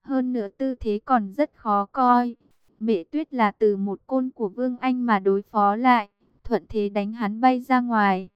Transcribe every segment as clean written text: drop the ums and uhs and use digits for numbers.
hơn nữa tư thế còn rất khó coi. Mễ Tuyết là từ một côn của Vương Anh mà đối phó lại, thuận thế đánh hắn bay ra ngoài.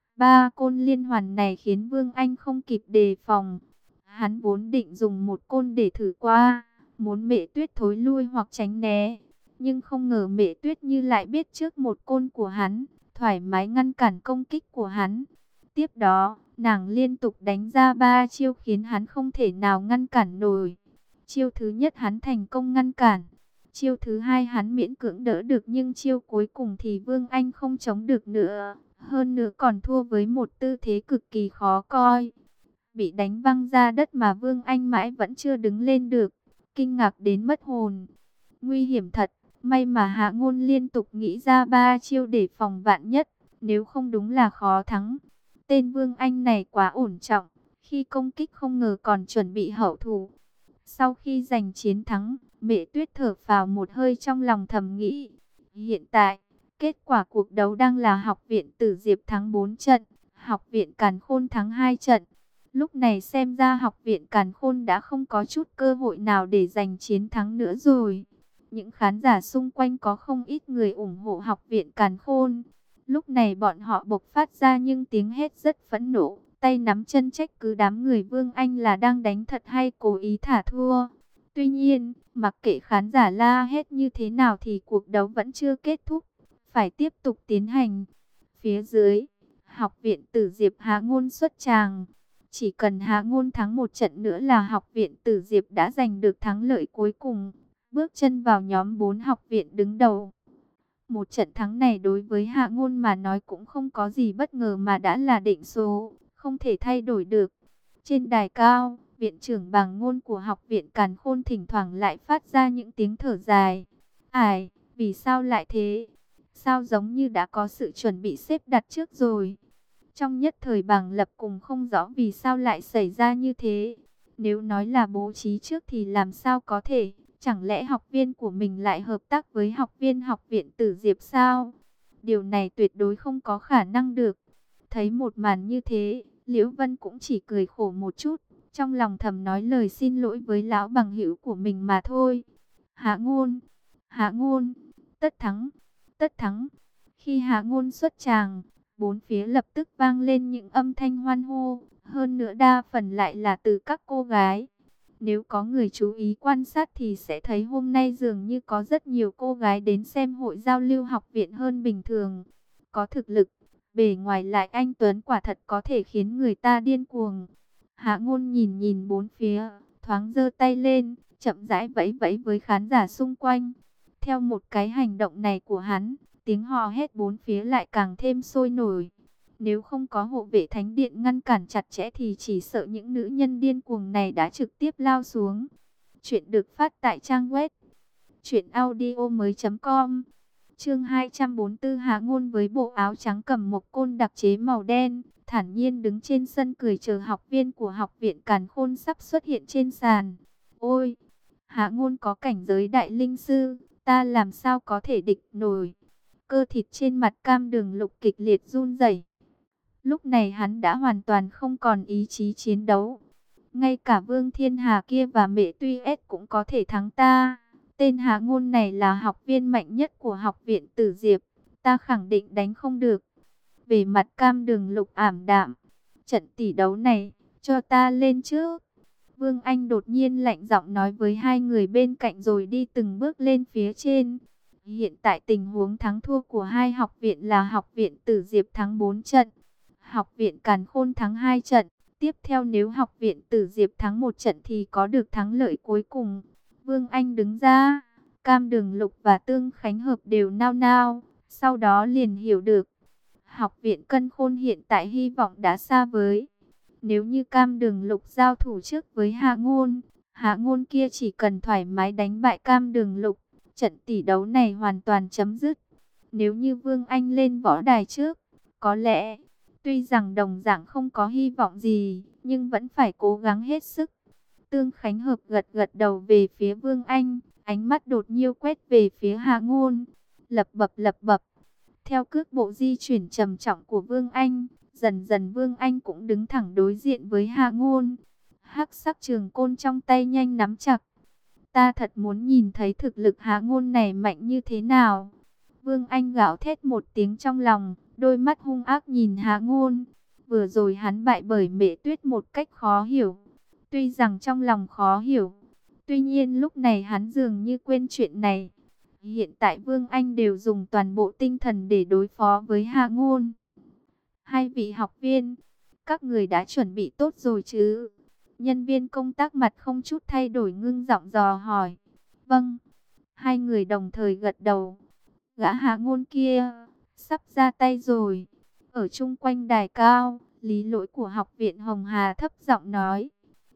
Ba côn liên hoàn này khiến Vương Anh không kịp đề phòng. Hắn vốn định dùng một côn để thử qua, muốn Mễ Tuyết thối lui hoặc tránh né. Nhưng không ngờ Mễ Tuyết như lại biết trước một côn của hắn, thoải mái ngăn cản công kích của hắn. Tiếp đó, nàng liên tục đánh ra 3 chiêu khiến hắn không thể nào ngăn cản nổi. Chiêu thứ nhất hắn thành công ngăn cản. Chiêu thứ hai hắn miễn cưỡng đỡ được, nhưng chiêu cuối cùng thì Vương Anh không chống được nữa. Hơn nữa còn thua với một tư thế cực kỳ khó coi. Bị đánh văng ra đất mà Vương Anh mãi vẫn chưa đứng lên được. Kinh ngạc đến mất hồn. Nguy hiểm thật. May mà Hạ Ngôn liên tục nghĩ ra 3 chiêu để phòng vạn nhất. Nếu không đúng là khó thắng. Tên Vương Anh này quá ổn trọng. Khi công kích không ngờ còn chuẩn bị hậu thủ. Sau khi giành chiến thắng, Mễ Tuyết thở phào một hơi, trong lòng thầm nghĩ. Hiện tại, kết quả cuộc đấu đang là Học viện Tử Diệp thắng 4 trận, Học viện Càn Khôn thắng 2 trận. Lúc này xem ra Học viện Càn Khôn đã không có chút cơ hội nào để giành chiến thắng nữa rồi. Những khán giả xung quanh có không ít người ủng hộ Học viện Càn Khôn. Lúc này bọn họ bộc phát ra những tiếng hét rất phẫn nộ, tay nắm chân trách cứ đám người Vương Anh là đang đánh thật hay cố ý thả thua. Tuy nhiên, mặc kệ khán giả la hét như thế nào thì cuộc đấu vẫn chưa kết thúc, phải tiếp tục tiến hành. Phía dưới, Học viện Tử Diệp Hạ Ngôn xuất tràng. Chỉ cần Hạ Ngôn thắng một trận nữa là Học viện Tử Diệp đã giành được thắng lợi cuối cùng, bước chân vào nhóm 4 học viện đứng đầu. Một trận thắng này đối với Hạ Ngôn mà nói cũng không có gì bất ngờ mà đã là định số, không thể thay đổi được. Trên đài cao, viện trưởng Bàng Ngôn của Học viện Càn Khôn thỉnh thoảng lại phát ra những tiếng thở dài. Ai, vì sao lại thế? Sao giống như đã có sự chuẩn bị xếp đặt trước rồi? Trong nhất thời Bàng Lập cùng không rõ vì sao lại xảy ra như thế. Nếu nói là bố trí trước thì làm sao có thể? Chẳng lẽ học viên của mình lại hợp tác với học viên Học viện Tử Diệp sao? Điều này tuyệt đối không có khả năng được. Thấy một màn như thế, Liễu Vân cũng chỉ cười khổ một chút, trong lòng thầm nói lời xin lỗi với lão bằng hữu của mình mà thôi. Hạ Ngôn, Hạ Ngôn, tất thắng, tất thắng. Khi Hạ Ngôn xuất tràng, bốn phía lập tức vang lên những âm thanh hoan hô, hơn nữa đa phần lại là từ các cô gái. Nếu có người chú ý quan sát thì sẽ thấy hôm nay dường như có rất nhiều cô gái đến xem hội giao lưu học viện hơn bình thường. Có thực lực, bề ngoài lại anh tuấn, quả thật có thể khiến người ta điên cuồng. Hạ Ngôn nhìn nhìn bốn phía, thoáng giơ tay lên, chậm rãi vẫy vẫy với khán giả xung quanh. Theo một cái hành động này của hắn, tiếng hò hét bốn phía lại càng thêm sôi nổi. Nếu không có hộ vệ thánh điện ngăn cản chặt chẽ thì chỉ sợ những nữ nhân điên cuồng này đã trực tiếp lao xuống. Chuyện được phát tại trang web truyệnaudiomoi.com. Chương 244. Hạ Ngôn với bộ áo trắng cầm một côn đặc chế màu đen, thản nhiên đứng trên sân cười chờ học viên của Học viện Càn Khôn sắp xuất hiện trên sàn. Ôi, Hạ Ngôn có cảnh giới đại linh sư, ta làm sao có thể địch nổi. Cơ thịt trên mặt Cam Đường Lục kịch liệt run rẩy. Lúc này hắn đã hoàn toàn không còn ý chí chiến đấu. Ngay cả Vương Thiên Hà kia và Mễ Tuy S cũng có thể thắng ta. Tên Hạ Ngôn này là học viên mạnh nhất của Học viện Tử Diệp, ta khẳng định đánh không được. Về mặt Cam Đường Lục ảm đạm, trận tỷ đấu này, cho ta lên trước. Vương Anh đột nhiên lạnh giọng nói với hai người bên cạnh rồi đi từng bước lên phía trên. Hiện tại tình huống thắng thua của hai học viện là Học viện Tử Diệp thắng 4 trận, Học viện Càn Khôn thắng 2 trận. Tiếp theo nếu Học viện Tử Diệp thắng 1 trận thì có được thắng lợi cuối cùng. Vương Anh đứng ra, Cam Đường Lục và Tương Khánh Hợp đều nao nao, sau đó liền hiểu được. Học viện Cân Khôn hiện tại hy vọng đã xa vời. Nếu như Cam Đường Lục giao thủ trước với Hạ Ngôn kia chỉ cần thoải mái đánh bại Cam Đường Lục, trận tỷ đấu này hoàn toàn chấm dứt. Nếu như Vương Anh lên võ đài trước, có lẽ, tuy rằng đồng dạng không có hy vọng gì, nhưng vẫn phải cố gắng hết sức. Tương Khánh Hợp gật gật đầu về phía Vương Anh, ánh mắt đột nhiên quét về phía Hạ Ngôn, lập bập. Theo cước bộ di chuyển trầm trọng của Vương Anh, dần dần Vương Anh cũng đứng thẳng đối diện với Hạ Ngôn. Hắc sắc trường côn trong tay nhanh nắm chặt, Ta thật muốn nhìn thấy thực lực Hạ Ngôn này mạnh như thế nào. Vương Anh gào thét một tiếng trong lòng, đôi mắt hung ác nhìn Hạ Ngôn. Vừa rồi hắn bại bởi Mễ Tuyết một cách khó hiểu. Tuy rằng trong lòng khó hiểu, tuy nhiên lúc này hắn dường như quên chuyện này. Hiện tại Vương Anh đều dùng toàn bộ tinh thần để đối phó với Hạ Ngôn. Hai vị học viên, các người đã chuẩn bị tốt rồi chứ? Nhân viên công tác mặt không chút thay đổi ngưng giọng dò hỏi. Vâng. Hai người đồng thời gật đầu. Gã Hạ Ngôn kia sắp ra tay rồi. Ở chung quanh đài cao, Lý Lỗi của học viện Hồng Hà thấp giọng nói.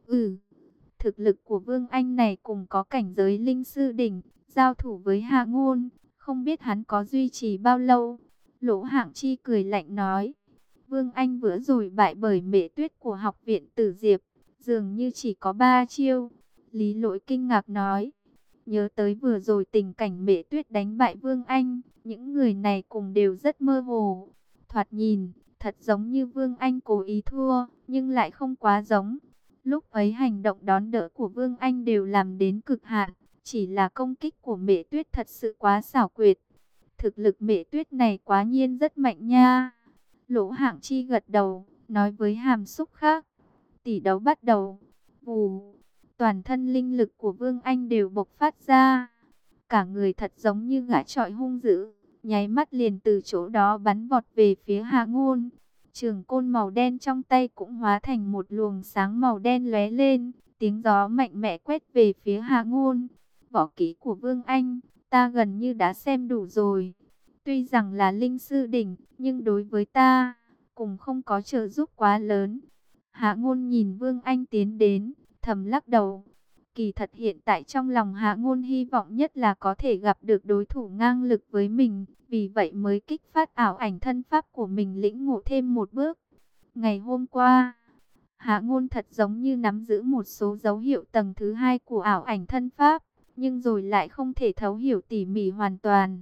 Thực lực của Vương Anh này cùng có cảnh giới linh sư đỉnh, giao thủ với Hạ Ngôn, không biết hắn có duy trì bao lâu. Lỗ Hạng Chi cười lạnh nói. Vương Anh vừa rồi bại bởi Mễ Tuyết của học viện Tử Diệp, dường như chỉ có 3 chiêu. Lý Lỗi kinh ngạc nói. Nhớ tới vừa rồi tình cảnh Mễ Tuyết đánh bại Vương Anh, những người này cùng đều rất mơ hồ. Thoạt nhìn, thật giống như Vương Anh cố ý thua, nhưng lại không quá giống. Lúc ấy hành động đón đỡ của Vương Anh đều làm đến cực hạn, chỉ là công kích của Mễ Tuyết thật sự quá xảo quyệt. Thực lực Mễ Tuyết này quá nhiên rất mạnh nha. Lỗ Hạng Chi gật đầu, nói với hàm xúc khác. Tỷ đấu bắt đầu. Vù, toàn thân linh lực của Vương Anh đều bộc phát ra. Cả người thật giống như gã chọi hung dữ, nháy mắt liền từ chỗ đó bắn vọt về phía Hạ Ngôn. Trường côn màu đen trong tay cũng hóa thành một luồng sáng màu đen lóe lên, tiếng gió mạnh mẽ quét về phía Hạ Ngôn. Võ kỹ của Vương Anh, ta gần như đã xem đủ rồi. Tuy rằng là linh sư đỉnh, nhưng đối với ta, cũng không có trợ giúp quá lớn. Hạ Ngôn nhìn Vương Anh tiến đến, thầm lắc đầu. Kỳ thật hiện tại trong lòng Hạ Ngôn hy vọng nhất là có thể gặp được đối thủ ngang lực với mình, vì vậy mới kích phát ảo ảnh thân pháp của mình lĩnh ngộ thêm một bước. Ngày hôm qua, Hạ Ngôn thật giống như nắm giữ một số dấu hiệu tầng thứ 2 của ảo ảnh thân pháp, nhưng rồi lại không thể thấu hiểu tỉ mỉ hoàn toàn.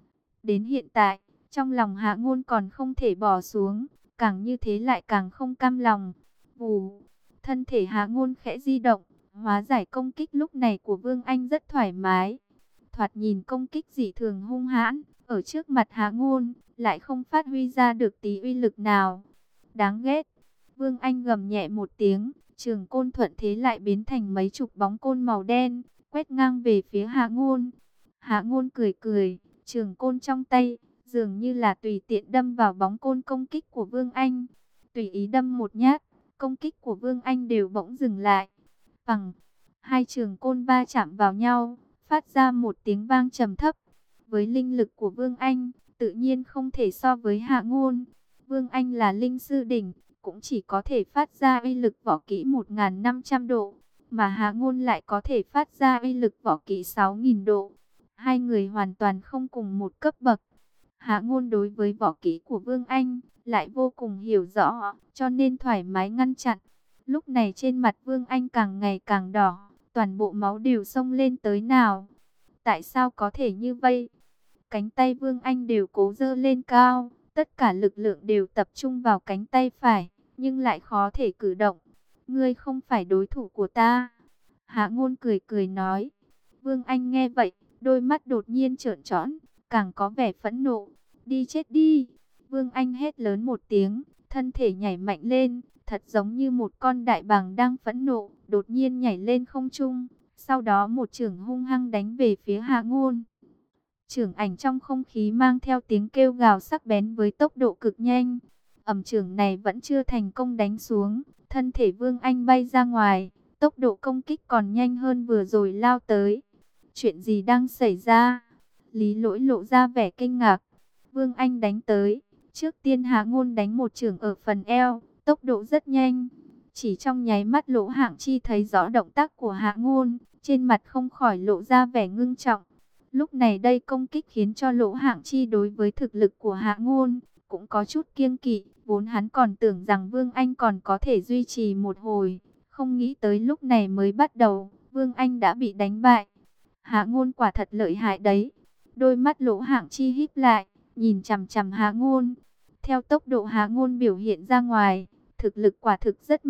Đến hiện tại, trong lòng Hạ Ngôn còn không thể bỏ xuống, càng như thế lại càng không cam lòng. Vù, thân thể Hạ Ngôn khẽ di động, hóa giải công kích lúc này của Vương Anh rất thoải mái. Thoạt nhìn công kích dị thường hung hãn, ở trước mặt Hạ Ngôn, lại không phát huy ra được tí uy lực nào. Đáng ghét. Vương Anh gầm nhẹ một tiếng, trường côn thuận thế lại biến thành mấy chục bóng côn màu đen, quét ngang về phía Hạ Ngôn. Hạ Ngôn cười cười, trường côn trong tay, dường như là tùy tiện đâm vào bóng côn công kích của Vương Anh. Tùy ý đâm một nhát, công kích của Vương Anh đều bỗng dừng lại. Bằng, hai trường côn va chạm vào nhau, phát ra một tiếng vang trầm thấp. Với linh lực của Vương Anh, tự nhiên không thể so với Hạ Ngôn. Vương Anh là linh sư đỉnh, cũng chỉ có thể phát ra uy lực võ kỹ 1.500 độ, mà Hạ Ngôn lại có thể phát ra uy lực võ kỹ 6.000 độ. Hai người hoàn toàn không cùng một cấp bậc. Hạ Ngôn đối với võ kỹ của Vương Anh lại vô cùng hiểu rõ, cho nên thoải mái ngăn chặn. Lúc này trên mặt Vương Anh càng ngày càng đỏ, toàn bộ máu đều xông lên tới nào. Tại sao có thể như vậy? Cánh tay Vương Anh đều cố giơ lên cao, tất cả lực lượng đều tập trung vào cánh tay phải, nhưng lại khó thể cử động. Ngươi không phải đối thủ của ta. Hạ Ngôn cười cười nói. Vương Anh nghe vậy, đôi mắt đột nhiên trợn tròn, càng có vẻ phẫn nộ. Đi chết đi! Vương Anh hét lớn một tiếng, thân thể nhảy mạnh lên, thật giống như một con đại bàng đang phẫn nộ, đột nhiên nhảy lên không trung. Sau đó một chưởng hung hăng đánh về phía Hạ Ngôn. Chưởng ảnh trong không khí mang theo tiếng kêu gào sắc bén với tốc độ cực nhanh. Chưởng này vẫn chưa thành công đánh xuống, thân thể Vương Anh bay ra ngoài, tốc độ công kích còn nhanh hơn vừa rồi lao tới. Chuyện gì đang xảy ra? Lý Lỗi lộ ra vẻ kinh ngạc. Vương Anh đánh tới, trước tiên Hạ Ngôn đánh một chưởng ở phần eo, tốc độ rất nhanh. Chỉ trong nháy mắt Lỗ Hạng Chi thấy rõ động tác của Hạ Ngôn, trên mặt không khỏi lộ ra vẻ ngưng trọng. Lúc này đây công kích khiến cho Lỗ Hạng Chi đối với thực lực của Hạ Ngôn cũng có chút kiêng kỵ, vốn hắn còn tưởng rằng Vương Anh còn có thể duy trì một hồi, không nghĩ tới lúc này mới bắt đầu, Vương Anh đã bị đánh bại. Hạ Ngôn quả thật lợi hại đấy. Đôi mắt Lỗ Hạng Chi híp lại, nhìn chằm chằm Hạ Ngôn. Theo tốc độ Hạ Ngôn biểu hiện ra ngoài, thực lực quả thực rất mạnh,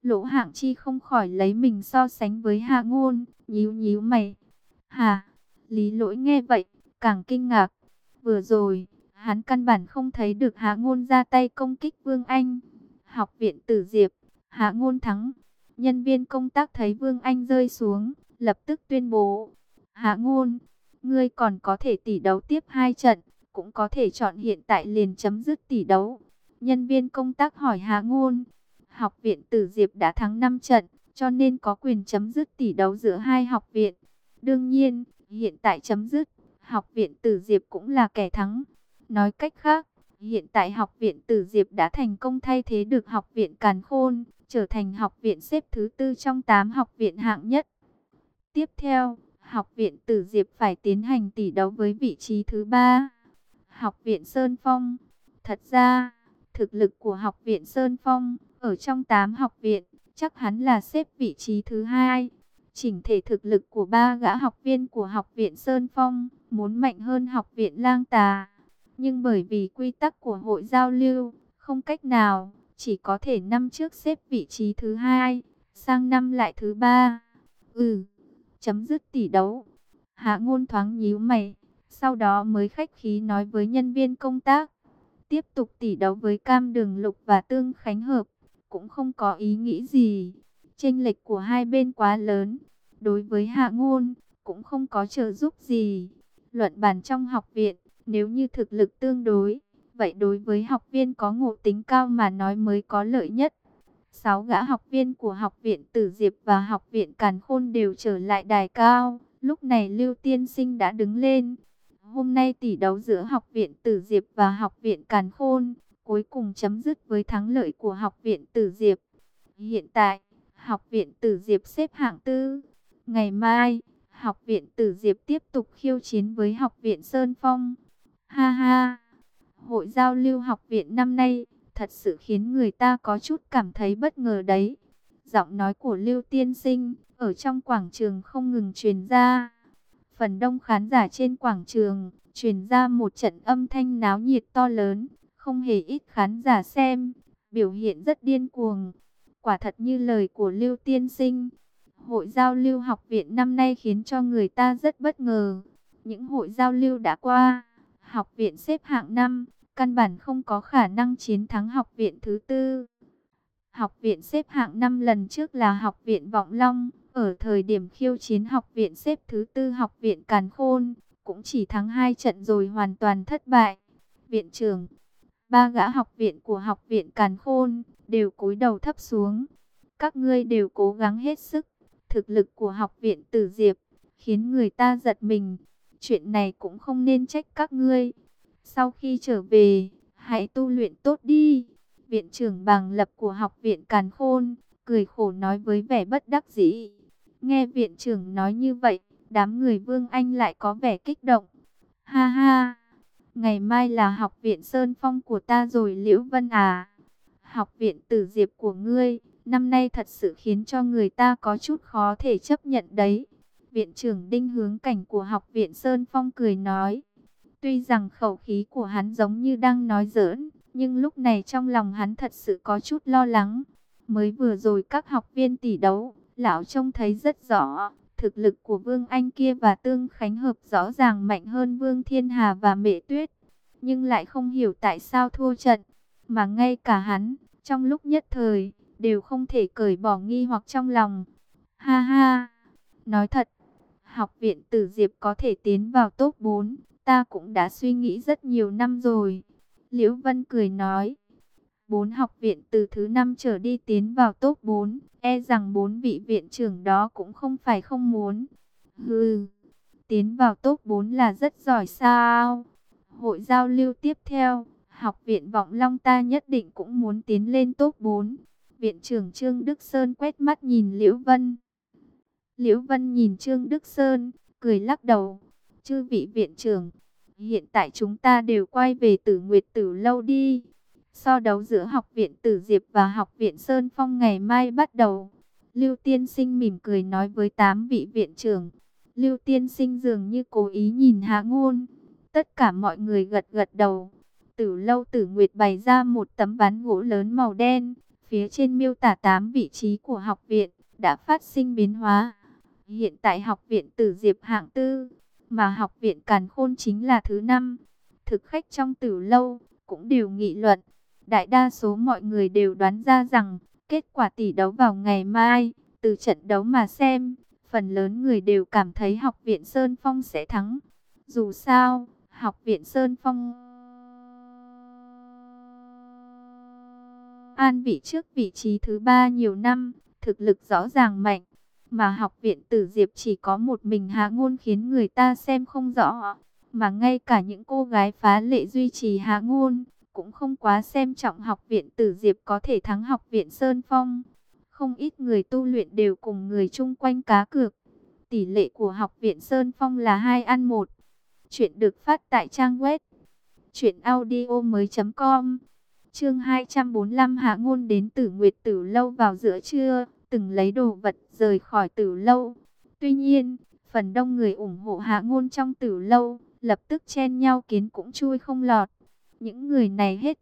Lỗ Hạng Chi không khỏi lấy mình so sánh với Hạ Ngôn, nhíu nhíu mày. Hả? Lý Lỗi nghe vậy, càng kinh ngạc. Vừa rồi, hắn căn bản không thấy được Hạ Ngôn ra tay công kích Vương Anh. Học viện Tử Diệp, Hạ Ngôn thắng. Nhân viên công tác thấy Vương Anh rơi xuống, lập tức tuyên bố. Hạ Ngôn, ngươi còn có thể tỷ đấu tiếp 2 trận, cũng có thể chọn hiện tại liền chấm dứt tỷ đấu. Nhân viên công tác hỏi Hạ Ngôn. Học viện Tử Diệp đã thắng 5 trận, cho nên có quyền chấm dứt tỷ đấu giữa hai học viện. Đương nhiên, hiện tại chấm dứt, học viện Tử Diệp cũng là kẻ thắng. Nói cách khác, hiện tại học viện Tử Diệp đã thành công thay thế được học viện Càn Khôn, trở thành học viện xếp thứ 4 trong 8 học viện hạng nhất. Tiếp theo, học viện Tử Diệp phải tiến hành tỷ đấu với vị trí thứ 3. Học viện Sơn Phong. Thật ra, thực lực của học viện Sơn Phong ở trong 8 học viện, chắc hắn là xếp vị trí thứ 2. Chỉnh thể thực lực của 3 gã học viên của học viện Sơn Phong muốn mạnh hơn học viện Lang Tà. Nhưng bởi vì quy tắc của hội giao lưu, không cách nào, chỉ có thể năm trước xếp vị trí thứ 2, sang năm lại thứ 3. Chấm dứt tỷ đấu. Hạ Ngôn thoáng nhíu mày, sau đó mới khách khí nói với nhân viên công tác. Tiếp tục tỷ đấu với Cam Đường Lục và Tương Khánh Hợp, cũng không có ý nghĩ gì. Chênh lệch của hai bên quá lớn, đối với Hạ Ngôn, cũng không có trợ giúp gì. Luận bàn trong học viện, nếu như thực lực tương đối, vậy đối với học viên có ngộ tính cao mà nói mới có lợi nhất. 6 gã học viên của học viện Tử Diệp và học viện Càn Khôn đều trở lại đài cao. Lúc này Lưu Tiên Sinh đã đứng lên. Hôm nay tỷ đấu giữa học viện Tử Diệp và học viện Càn Khôn cuối cùng chấm dứt với thắng lợi của học viện Tử Diệp. Hiện tại, học viện Tử Diệp xếp hạng 4. Ngày mai, học viện Tử Diệp tiếp tục khiêu chiến với học viện Sơn Phong. Ha ha, hội giao lưu học viện năm nay thật sự khiến người ta có chút cảm thấy bất ngờ đấy. Giọng nói của Lưu Tiên Sinh ở trong quảng trường không ngừng truyền ra. Phần đông khán giả trên quảng trường truyền ra một trận âm thanh náo nhiệt to lớn, không hề ít khán giả xem, biểu hiện rất điên cuồng. Quả thật như lời của Lưu Tiên Sinh, hội giao lưu học viện năm nay khiến cho người ta rất bất ngờ. Những hội giao lưu đã qua, học viện xếp hạng 5, căn bản không có khả năng chiến thắng học viện thứ 4. Học viện xếp hạng 5 lần trước là học viện Vọng Long, ở thời điểm khiêu chiến học viện xếp thứ 4 học viện Càn Khôn, cũng chỉ thắng 2 trận rồi hoàn toàn thất bại. Viện trưởng, 3 gã học viện của học viện Càn Khôn đều cúi đầu thấp xuống. Các ngươi đều cố gắng hết sức. Thực lực của học viện Tử Diệp khiến người ta giật mình. Chuyện này cũng không nên trách các ngươi. Sau khi trở về, hãy tu luyện tốt đi. Viện trưởng Bàng Lập của học viện Càn Khôn cười khổ nói với vẻ bất đắc dĩ. Nghe viện trưởng nói như vậy, đám người Vương Anh lại có vẻ kích động. Ha ha, ngày mai là học viện Sơn Phong của ta rồi Liễu Vân à. Học viện Tử Diệp của ngươi, năm nay thật sự khiến cho người ta có chút khó thể chấp nhận đấy. Viện trưởng Đinh Hướng Cảnh của học viện Sơn Phong cười nói. Tuy rằng khẩu khí của hắn giống như đang nói giỡn, nhưng lúc này trong lòng hắn thật sự có chút lo lắng. Mới vừa rồi các học viên tỷ đấu, lão trông thấy rất rõ, thực lực của Vương Anh kia và Tương Khánh Hợp rõ ràng mạnh hơn Vương Thiên Hà và Mễ Tuyết. Nhưng lại không hiểu tại sao thua trận, mà ngay cả hắn, trong lúc nhất thời, đều không thể cởi bỏ nghi hoặc trong lòng. Ha ha, nói thật, học viện Tử Diệp có thể tiến vào top 4, ta cũng đã suy nghĩ rất nhiều năm rồi. Liễu Vân cười nói, 4 học viện từ thứ 5 trở đi tiến vào top 4, e rằng 4 vị viện trưởng đó cũng không phải không muốn. Hừ, tiến vào top 4 là rất giỏi sao? Hội giao lưu tiếp theo, học viện Vọng Long ta nhất định cũng muốn tiến lên top 4. Viện trưởng Trương Đức Sơn quét mắt nhìn Liễu Vân. Liễu Vân nhìn Trương Đức Sơn, cười lắc đầu. Chư vị viện trưởng, hiện tại chúng ta đều quay về Tử Nguyệt Tử lâu đi. So đấu giữa học viện Tử Diệp và học viện Sơn Phong ngày mai bắt đầu. Lưu Tiên Sinh mỉm cười nói với 8 vị viện trưởng. Lưu Tiên Sinh dường như cố ý nhìn Hạ Ngôn. Tất cả mọi người gật gật đầu. Tử lâu Tử Nguyệt bày ra một tấm ván gỗ lớn màu đen. phía trên miêu tả 8 vị trí của học viện đã phát sinh biến hóa. Hiện tại học viện Tử Diệp hạng tư, mà học viện Càn Khôn chính là thứ 5. Thực khách trong Tử lâu cũng đều nghị luận. Đại đa số mọi người đều đoán ra rằng kết quả tỷ đấu vào ngày mai. Từ trận đấu mà xem, phần lớn người đều cảm thấy học viện Sơn Phong sẽ thắng. Dù sao, học viện Sơn Phong an vị trước vị trí thứ 3 nhiều năm, thực lực rõ ràng mạnh. Mà học viện Tử Diệp chỉ có một mình Hạ Ngôn khiến người ta xem không rõ. Mà ngay cả những cô gái phá lệ duy trì Hạ Ngôn cũng không quá xem trọng học viện Tử Diệp có thể thắng học viện Sơn Phong. Không ít người tu luyện đều cùng người chung quanh cá cược. Tỷ lệ của học viện Sơn Phong là 2-1. Chuyện được phát tại trang web truyệnaudiomoi.com. Chương 245 Hạ Ngôn đến Tử Nguyệt Tử lâu vào giữa trưa, từng lấy đồ vật rời khỏi Tử lâu. Tuy nhiên, phần đông người ủng hộ Hạ Ngôn trong Tử lâu lập tức chen nhau kiến cũng chui không lọt. Những người này hết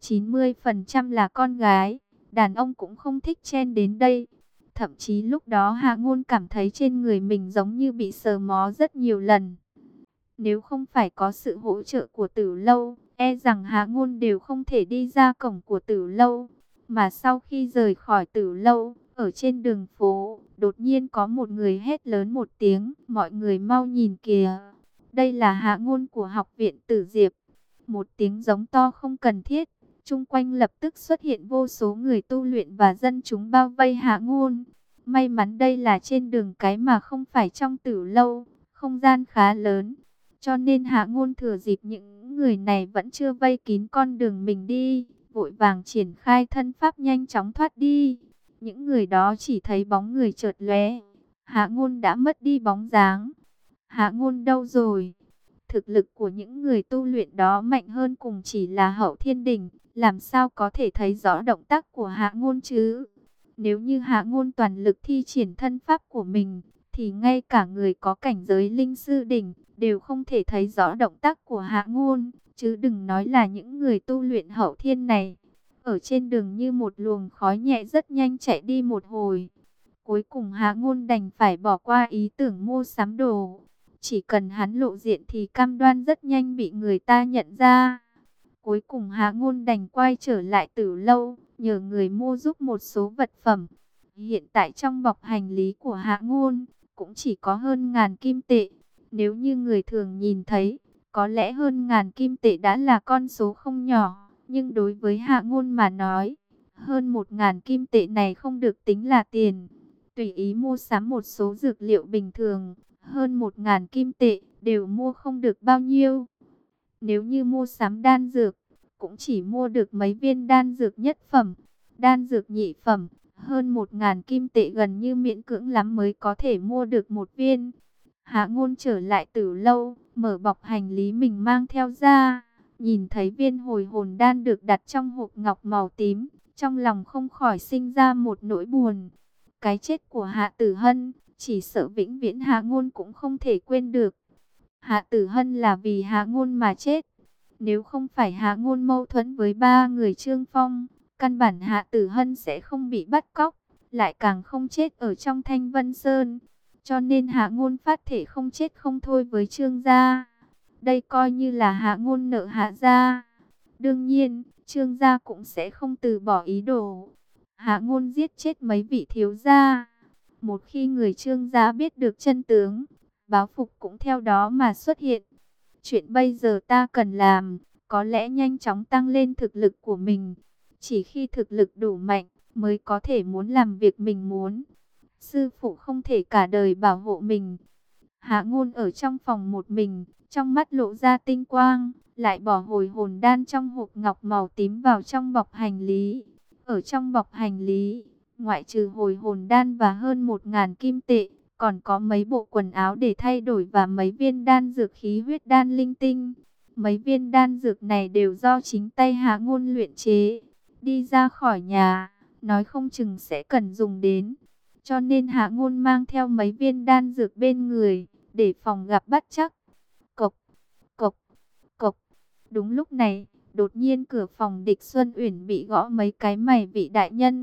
90% là con gái, đàn ông cũng không thích chen đến đây. Thậm chí lúc đó Hạ Ngôn cảm thấy trên người mình giống như bị sờ mó rất nhiều lần. Nếu không phải có sự hỗ trợ của Tử lâu, e rằng Hạ Ngôn đều không thể đi ra cổng của Tử lâu. Mà sau khi rời khỏi Tử lâu, ở trên đường phố, đột nhiên có một người hét lớn một tiếng, mọi người mau nhìn kìa. Đây là Hạ Ngôn của học viện Tử Diệp. Một tiếng giống to không cần thiết, chung quanh lập tức xuất hiện vô số người tu luyện và dân chúng bao vây Hạ Ngôn. May mắn đây là trên đường cái mà không phải trong Tử lâu, không gian khá lớn. Cho nên Hạ Ngôn thừa dịp những người này vẫn chưa vây kín con đường mình đi, vội vàng triển khai thân pháp nhanh chóng thoát đi. Những người đó chỉ thấy bóng người chợt lóe, Hạ Ngôn đã mất đi bóng dáng. Hạ Ngôn đâu rồi? Thực lực của những người tu luyện đó mạnh hơn cùng chỉ là hậu thiên đỉnh, làm sao có thể thấy rõ động tác của Hạ Ngôn chứ? Nếu như Hạ Ngôn toàn lực thi triển thân pháp của mình, thì ngay cả người có cảnh giới linh sư đỉnh đều không thể thấy rõ động tác của Hạ Ngôn, chứ đừng nói là những người tu luyện hậu thiên này. Ở trên đường như một luồng khói nhẹ rất nhanh chạy đi một hồi. Cuối cùng Hạ Ngôn đành phải bỏ qua ý tưởng mua sắm đồ. Chỉ cần hắn lộ diện thì cam đoan rất nhanh bị người ta nhận ra. Cuối cùng Hạ Ngôn đành quay trở lại Tử lâu, nhờ người mua giúp một số vật phẩm. Hiện tại trong bọc hành lý của Hạ Ngôn cũng chỉ có hơn 1000 kim tệ. Nếu như người thường nhìn thấy, có lẽ hơn 1000 kim tệ đã là con số không nhỏ. Nhưng đối với Hạ Ngôn mà nói, hơn 1000 kim tệ này không được tính là tiền. Tùy ý mua sắm một số dược liệu bình thường, hơn 1000 kim tệ đều mua không được bao nhiêu. Nếu như mua sắm đan dược, cũng chỉ mua được mấy viên đan dược nhất phẩm. Đan dược nhị phẩm, hơn 1000 kim tệ gần như miễn cưỡng lắm mới có thể mua được một viên. Hạ Ngôn trở lại Tử lâu, mở bọc hành lý mình mang theo ra, nhìn thấy viên hồi hồn đan được đặt trong hộp ngọc màu tím, trong lòng không khỏi sinh ra một nỗi buồn. Cái chết của Hạ Tử Hân, chỉ sợ vĩnh viễn Hạ Ngôn cũng không thể quên được. Hạ Tử Hân là vì Hạ Ngôn mà chết. Nếu không phải Hạ Ngôn mâu thuẫn với 3 người Trương Phong, căn bản Hạ Tử Hân sẽ không bị bắt cóc, lại càng không chết ở trong Thanh Vân Sơn. Cho nên Hạ Ngôn phát thể không chết không thôi với Trương gia. Đây coi như là Hạ Ngôn nợ Hạ gia. Đương nhiên, Trương gia cũng sẽ không từ bỏ ý đồ. Hạ Ngôn giết chết mấy vị thiếu gia. Một khi người Trương gia biết được chân tướng, báo phục cũng theo đó mà xuất hiện. Chuyện bây giờ ta cần làm, có lẽ nhanh chóng tăng lên thực lực của mình. Chỉ khi thực lực đủ mạnh, mới có thể muốn làm việc mình muốn. Sư phụ không thể cả đời bảo hộ mình. Hạ Ngôn ở trong phòng một mình, trong mắt lộ ra tinh quang, lại bỏ hồi hồn đan trong hộp ngọc màu tím vào trong bọc hành lý. Ở trong bọc hành lý, ngoại trừ hồi hồn đan và hơn 1000 kim tệ, còn có mấy bộ quần áo để thay đổi và mấy viên đan dược khí huyết đan linh tinh. Mấy viên đan dược này đều do chính tay Hạ Ngôn luyện chế. Đi ra khỏi nhà, nói không chừng sẽ cần dùng đến. Cho nên Hạ Ngôn mang theo mấy viên đan dược bên người, để phòng gặp bất trắc. Cộc, cộc, cộc. Đúng lúc này, đột nhiên cửa phòng Địch Xuân Uyển bị gõ mấy cái. Mày vị đại nhân.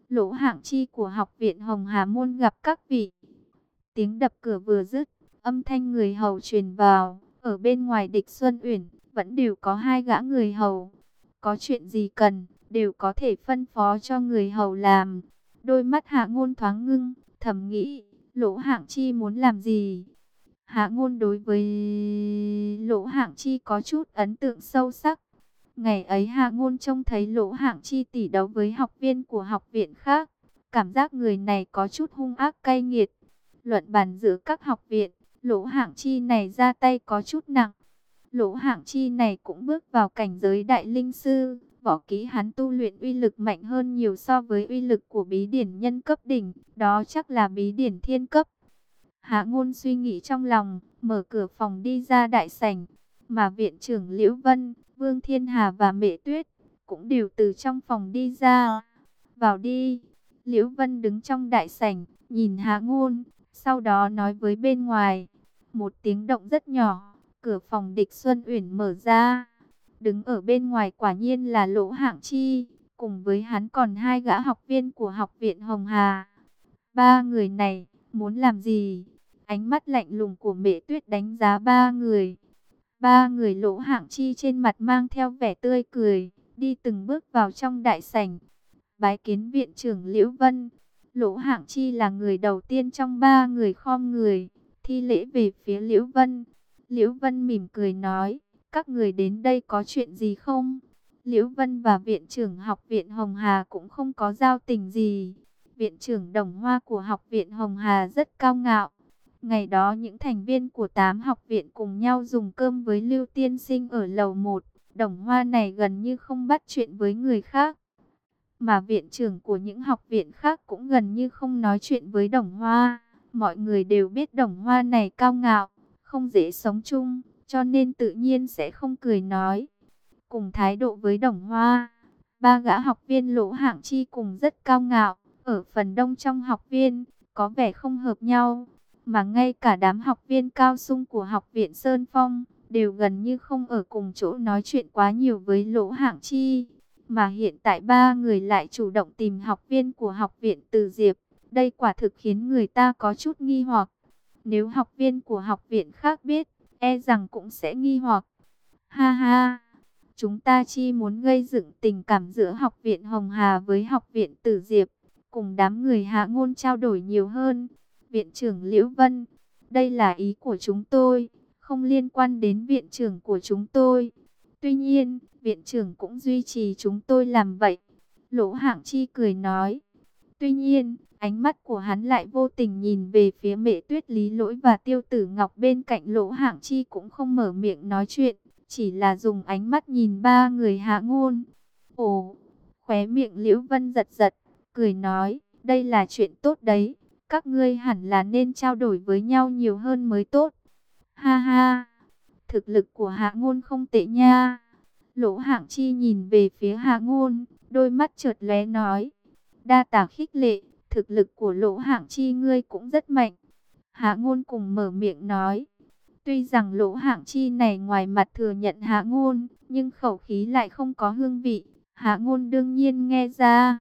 Lỗ Hạng Chi của học viện Hồng Hà Môn gặp các vị. Tiếng đập cửa vừa dứt, âm thanh người hầu truyền vào. Ở bên ngoài Địch Xuân Uyển vẫn đều có hai gã người hầu. Có chuyện gì cần, đều có thể phân phó cho người hầu làm. Đôi mắt Hạ Ngôn thoáng ngưng, thầm nghĩ, Lỗ Hạng Chi muốn làm gì? Hạ Ngôn đối với Lỗ Hạng Chi có chút ấn tượng sâu sắc. Ngày ấy Hạ Ngôn trông thấy Lỗ Hạng Chi tỷ đấu với học viên của học viện khác. Cảm giác người này có chút hung ác cay nghiệt. Luận bàn giữa các học viện, Lỗ Hạng Chi này ra tay có chút nặng. Lỗ Hạng Chi này cũng bước vào cảnh giới đại linh sư. Võ kỹ hắn tu luyện uy lực mạnh hơn nhiều so với uy lực của bí điển nhân cấp đỉnh. Đó chắc là bí điển thiên cấp. Hạ Ngôn suy nghĩ trong lòng, mở cửa phòng đi ra đại sảnh. Mà viện trưởng Liễu Vân, Vương Thiên Hà và Mễ Tuyết cũng đều từ trong phòng đi ra. Vào đi. Liễu Vân đứng trong đại sảnh, nhìn Hạ Ngôn, sau đó nói với bên ngoài. Một tiếng động rất nhỏ, cửa phòng Địch Xuân Uyển mở ra. Đứng ở bên ngoài quả nhiên là Lỗ Hạng Chi, cùng với hắn còn hai gã học viên của học viện Hồng Hà. Ba người này muốn làm gì? Ánh mắt lạnh lùng của Mễ Tuyết đánh giá ba người. Ba người Lỗ Hạng Chi trên mặt mang theo vẻ tươi cười, đi từng bước vào trong đại sảnh. Bái kiến viện trưởng Liễu Vân. Lỗ Hạng Chi là người đầu tiên trong ba người khom người, thi lễ về phía Liễu Vân. Liễu Vân mỉm cười nói, các người đến đây có chuyện gì không? Liễu Vân và viện trưởng học viện Hồng Hà cũng không có giao tình gì. Viện trưởng Đồng Hoa của học viện Hồng Hà rất cao ngạo. Ngày đó những thành viên của 8 học viện cùng nhau dùng cơm với Lưu Tiên Sinh ở lầu 1. Đồng Hoa này gần như không bắt chuyện với người khác. Mà viện trưởng của những học viện khác cũng gần như không nói chuyện với Đồng Hoa. Mọi người đều biết Đồng Hoa này cao ngạo, không dễ sống chung, cho nên tự nhiên sẽ không cười nói. Cùng thái độ với Đồng Hoa, ba gã học viên Lỗ Hạng Chi cùng rất cao ngạo. Ở phần đông trong học viên, có vẻ không hợp nhau. Mà ngay cả đám học viên cao sung của học viện Sơn Phong, đều gần như không ở cùng chỗ nói chuyện quá nhiều với Lỗ Hạng Chi. Mà hiện tại ba người lại chủ động tìm học viên của học viện Từ Diệp. Đây quả thực khiến người ta có chút nghi hoặc. Nếu học viên của học viện khác biết, e rằng cũng sẽ nghi hoặc. Ha ha, chúng ta chỉ muốn gây dựng tình cảm giữa học viện Hồng Hà với học viện Từ Diệp. Cùng đám người Hạ Ngôn trao đổi nhiều hơn. Viện trưởng Liễu Vân, đây là ý của chúng tôi, không liên quan đến viện trưởng của chúng tôi. Tuy nhiên, viện trưởng cũng duy trì chúng tôi làm vậy. Lỗ Hạng Chi cười nói. Tuy nhiên, ánh mắt của hắn lại vô tình nhìn về phía Mễ Tuyết, Lý Lỗi và Tiêu Tử Ngọc bên cạnh Lỗ Hạng Chi cũng không mở miệng nói chuyện, chỉ là dùng ánh mắt nhìn ba người Hạ Ngôn. Ồ, khóe miệng Liễu Vân giật giật, cười nói, đây là chuyện tốt đấy, các ngươi hẳn là nên trao đổi với nhau nhiều hơn mới tốt. Ha ha, thực lực của Hạ Ngôn không tệ nha. Lỗ Hạng Chi nhìn về phía Hạ Ngôn, đôi mắt chợt lóe nói, đa tạ khích lệ, thực lực của Lỗ Hạng Chi ngươi cũng rất mạnh. Hạ Ngôn cùng mở miệng nói. Tuy rằng Lỗ Hạng Chi này ngoài mặt thừa nhận Hạ Ngôn, nhưng khẩu khí lại không có hương vị. Hạ Ngôn đương nhiên nghe ra.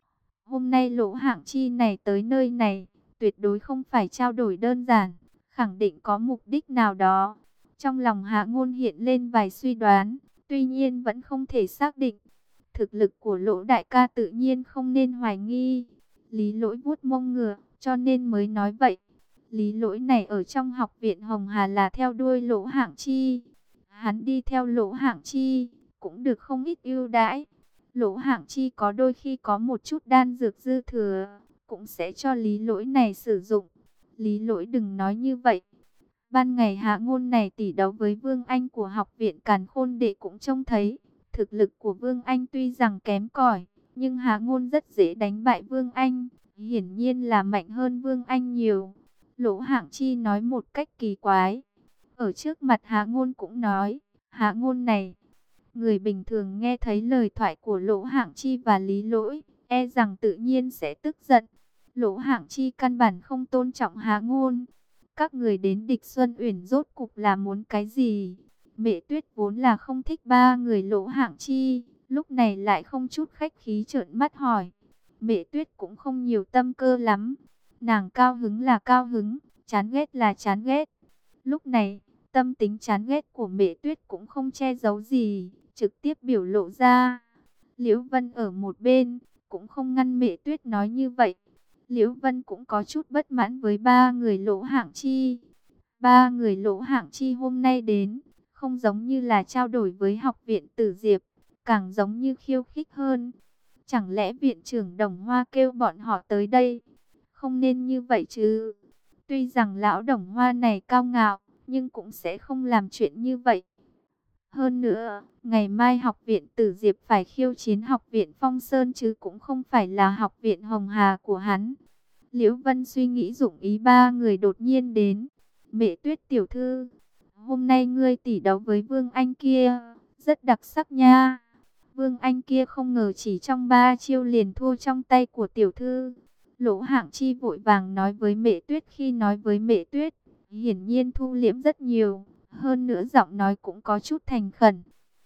Hôm nay Lỗ Hạng Chi này tới nơi này, tuyệt đối không phải trao đổi đơn giản, khẳng định có mục đích nào đó. Trong lòng Hạ Ngôn hiện lên vài suy đoán, tuy nhiên vẫn không thể xác định. Thực lực của Lỗ đại ca tự nhiên không nên hoài nghi. Lý Lỗi vuốt mông ngựa, cho nên mới nói vậy. Lý Lỗi này ở trong học viện Hồng Hà là theo đuôi Lỗ Hạng Chi. Hắn đi theo Lỗ Hạng Chi, cũng được không ít ưu đãi. Lỗ Hạng Chi có đôi khi có một chút đan dược dư thừa, cũng sẽ cho Lý Lỗi này sử dụng. Lý Lỗi đừng nói như vậy. Ban ngày Hạ Ngôn này tỷ đấu với Vương Anh của học viện Càn Khôn Đệ cũng trông thấy. Thực lực của Vương Anh tuy rằng kém cỏi, nhưng Hạ Ngôn rất dễ đánh bại Vương Anh. Hiển nhiên là mạnh hơn Vương Anh nhiều. Lỗ Hạng Chi nói một cách kỳ quái. Ở trước mặt Hạ Ngôn cũng nói, Hạ Ngôn này, người bình thường nghe thấy lời thoại của Lỗ Hạng Chi và Lý Lỗi, e rằng tự nhiên sẽ tức giận. Lỗ Hạng Chi căn bản không tôn trọng Hạ Ngôn. Các người đến Địch Xuân Uyển rốt cục là muốn cái gì? Mễ Tuyết vốn là không thích ba người Lỗ Hạng Chi, lúc này lại không chút khách khí trợn mắt hỏi. Mẹ Tuyết cũng không nhiều tâm cơ lắm. Nàng cao hứng là cao hứng, chán ghét là chán ghét. Lúc này, tâm tính chán ghét của Mẹ Tuyết cũng không che giấu gì, trực tiếp biểu lộ ra. Liễu Vân ở một bên, cũng không ngăn Mẹ Tuyết nói như vậy. Liễu Vân cũng có chút bất mãn với ba người Lỗ Hạng Chi. Ba người Lỗ Hạng Chi hôm nay đến, không giống như là trao đổi với học viện Tử Diệp, càng giống như khiêu khích hơn. Chẳng lẽ viện trưởng Đồng Hoa kêu bọn họ tới đây? Không nên như vậy chứ. Tuy rằng lão Đồng Hoa này cao ngạo, nhưng cũng sẽ không làm chuyện như vậy. Hơn nữa, ngày mai học viện Tử Diệp phải khiêu chiến học viện Phong Sơn chứ cũng không phải là học viện Hồng Hà của hắn. Liễu Vân suy nghĩ dụng ý ba người đột nhiên đến. Mẹ Tuyết tiểu thư, hôm nay ngươi tỷ đấu với Vương Anh kia, rất đặc sắc nha. Vương Anh kia không ngờ chỉ trong 3 chiêu liền thua trong tay của tiểu thư. Lỗ Hạng Chi vội vàng nói với Mẹ Tuyết, khi nói với Mẹ Tuyết, hiển nhiên thu liễm rất nhiều, hơn nữa giọng nói cũng có chút thành khẩn.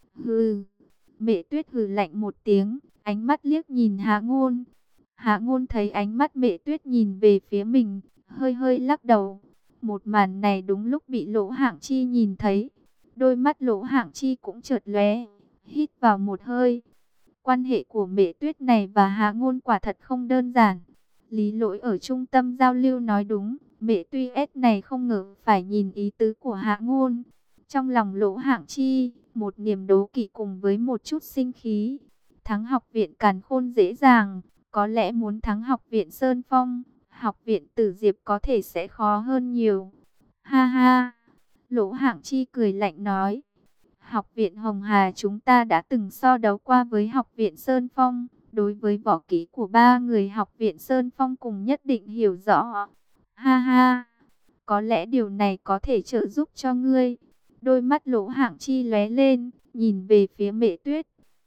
Hừ. Mẹ Tuyết hừ lạnh một tiếng, ánh mắt liếc nhìn Hạ Ngôn. Hạ Ngôn thấy ánh mắt Mẹ Tuyết nhìn về phía mình, hơi hơi lắc đầu. Một màn này đúng lúc bị Lỗ Hạng Chi nhìn thấy. Đôi mắt Lỗ Hạng Chi cũng chợt lóe, hít vào một hơi. Quan hệ của Mẹ Tuyết này và Hạ Ngôn quả thật không đơn giản. Lý Lỗi ở trung tâm giao lưu nói đúng, Mẹ Tuyết này không ngờ phải nhìn ý tứ của Hạ Ngôn. Trong lòng Lỗ Hạng Chi, một niềm đố kỵ cùng với một chút sinh khí. Thắng học viện Càn Khôn dễ dàng, có lẽ muốn thắng học viện Sơn Phong, học viện Tử Diệp có thể sẽ khó hơn nhiều. Ha ha, Lỗ Hạng Chi cười lạnh nói. Học viện Hồng Hà chúng ta đã từng so đấu qua với học viện Sơn Phong. Đối với võ kỹ của ba người học viện Sơn Phong cùng nhất định hiểu rõ. Ha ha, có lẽ điều này có thể trợ giúp cho ngươi. Đôi mắt Lỗ Hạng Chi lóe lên, nhìn về phía Mẹ Tuyết.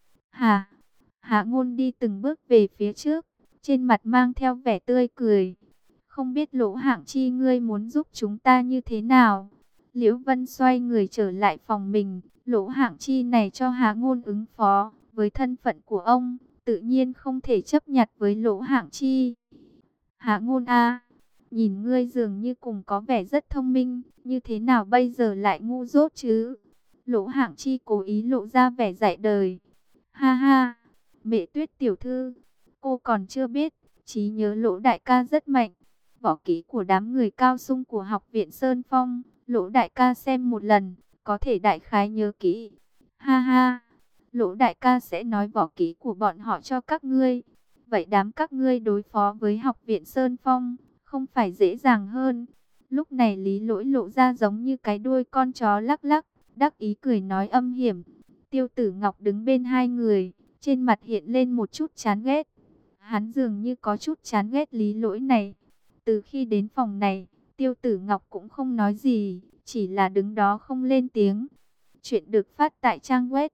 Hạ Ngôn đi từng bước về phía trước, trên mặt mang theo vẻ tươi cười. Không biết Lỗ Hạng Chi ngươi muốn giúp chúng ta như thế nào? Liễu Vân xoay người trở lại phòng mình. Lỗ Hạng Chi này cho Hạ Ngôn ứng phó, với thân phận của ông, tự nhiên không thể chấp nhặt với Lỗ Hạng Chi. Hạ Ngôn a, nhìn ngươi dường như cùng có vẻ rất thông minh, như thế nào bây giờ lại ngu dốt chứ? Lỗ Hạng Chi cố ý lộ ra vẻ dạy đời. Ha ha, Mẹ Tuyết tiểu thư, cô còn chưa biết, trí nhớ Lỗ đại ca rất mạnh. Võ kỹ của đám người cao sung của học viện Sơn Phong, Lỗ đại ca xem một lần, có thể đại khái nhớ kỹ. Ha ha, Lỗ đại ca sẽ nói võ kỹ của bọn họ cho các ngươi. Vậy đám các ngươi đối phó với học viện Sơn Phong, không phải dễ dàng hơn. Lúc này Lý Lỗi lộ ra giống như cái đuôi con chó lắc lắc, đắc ý cười nói âm hiểm. Tiêu Tử Ngọc đứng bên hai người, trên mặt hiện lên một chút chán ghét. Hắn dường như có chút chán ghét Lý Lỗi này. Từ khi đến phòng này, Tiêu Tử Ngọc cũng không nói gì, chỉ là đứng đó không lên tiếng. Chuyện được phát tại trang web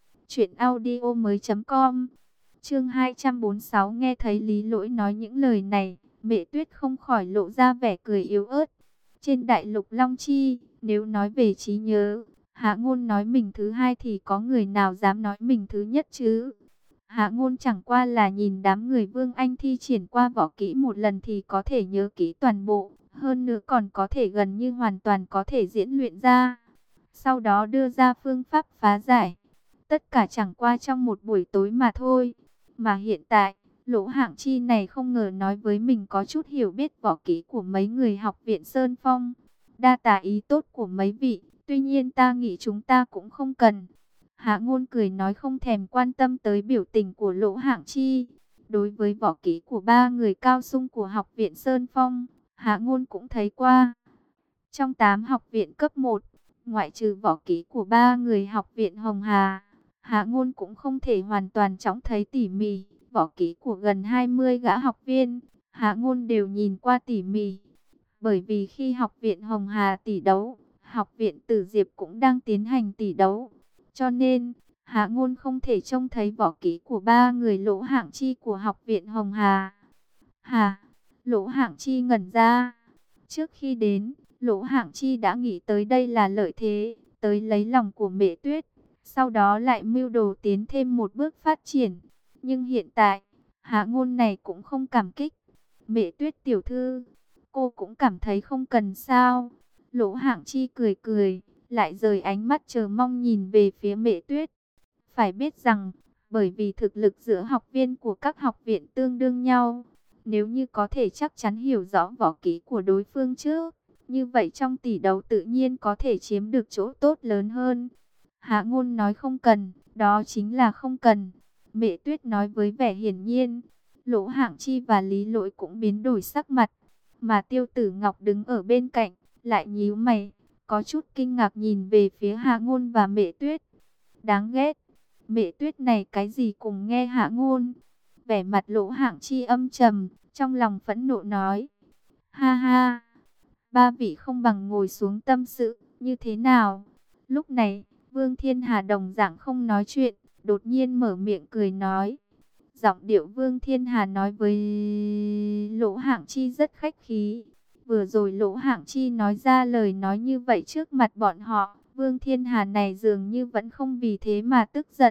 truyệnaudiomoi.com. Chương 246. Nghe thấy Lý Lỗi nói những lời này, Mẹ Tuyết không khỏi lộ ra vẻ cười yếu ớt. Trên đại lục Long Chi, nếu nói về trí nhớ, Hạ Ngôn nói mình thứ hai thì có người nào dám nói mình thứ nhất chứ? Hạ Ngôn chẳng qua là nhìn đám người Vương Anh thi triển qua võ kỹ một lần thì có thể nhớ kỹ toàn bộ, hơn nữa còn có thể gần như hoàn toàn có thể diễn luyện ra. Sau đó đưa ra phương pháp phá giải. Tất cả chẳng qua trong một buổi tối mà thôi. Mà hiện tại, Lỗ Hạng Chi này không ngờ nói với mình có chút hiểu biết võ kỹ của mấy người học viện Sơn Phong. Đa tạ ý tốt của mấy vị, tuy nhiên ta nghĩ chúng ta cũng không cần. Hạ Ngôn cười nói không thèm quan tâm tới biểu tình của Lỗ Hạng Chi. Đối với võ kỹ của ba người cao sung của học viện Sơn Phong, Hạ Ngôn cũng thấy qua. Trong 8 học viện cấp 1, ngoại trừ võ kỹ của ba người học viện Hồng Hà, Hạ Ngôn cũng không thể hoàn toàn trông thấy tỉ mỉ. Võ kỹ của gần 20 gã học viên, Hạ Ngôn đều nhìn qua tỉ mỉ. Bởi vì khi học viện Hồng Hà tỷ đấu, học viện Tử Diệp cũng đang tiến hành tỷ đấu. Cho nên, Hạ Ngôn không thể trông thấy võ kỹ của ba người Lỗ Hạng Chi của học viện Hồng Hà. Lỗ Hạng Chi ngẩn ra. Trước khi đến, Lỗ Hạng Chi đã nghĩ tới đây là lợi thế, tới lấy lòng của Mẹ Tuyết. Sau đó lại mưu đồ tiến thêm một bước phát triển. Nhưng hiện tại, Hạ Ngôn này cũng không cảm kích. Mẹ Tuyết tiểu thư, cô cũng cảm thấy không cần sao? Lỗ Hạng Chi cười cười, lại rời ánh mắt chờ mong nhìn về phía Mẹ Tuyết. Phải biết rằng, bởi vì thực lực giữa học viên của các học viện tương đương nhau, nếu như có thể chắc chắn hiểu rõ võ kỹ của đối phương trước, như vậy trong tỷ đấu tự nhiên có thể chiếm được chỗ tốt lớn hơn. Hạ Ngôn nói không cần, đó chính là không cần. Mẹ Tuyết nói với vẻ hiển nhiên. Lỗ Hạng Chi và Lý Lỗi cũng biến đổi sắc mặt, mà Tiêu Tử Ngọc đứng ở bên cạnh, lại nhíu mày, có chút kinh ngạc nhìn về phía Hạ Ngôn và Mẹ Tuyết. Đáng ghét, Mẹ Tuyết này cái gì cùng nghe Hạ Ngôn. Vẻ mặt Lỗ Hạng Chi âm trầm, trong lòng phẫn nộ nói: ha ha, ba vị không bằng ngồi xuống tâm sự, như thế nào? Lúc này, Vương Thiên Hà đồng dạng không nói chuyện, đột nhiên mở miệng cười nói. Giọng điệu Vương Thiên Hà nói với Lỗ Hạng Chi rất khách khí. Vừa rồi Lỗ Hạng Chi nói ra lời nói như vậy trước mặt bọn họ, Vương Thiên Hà này dường như vẫn không vì thế mà tức giận.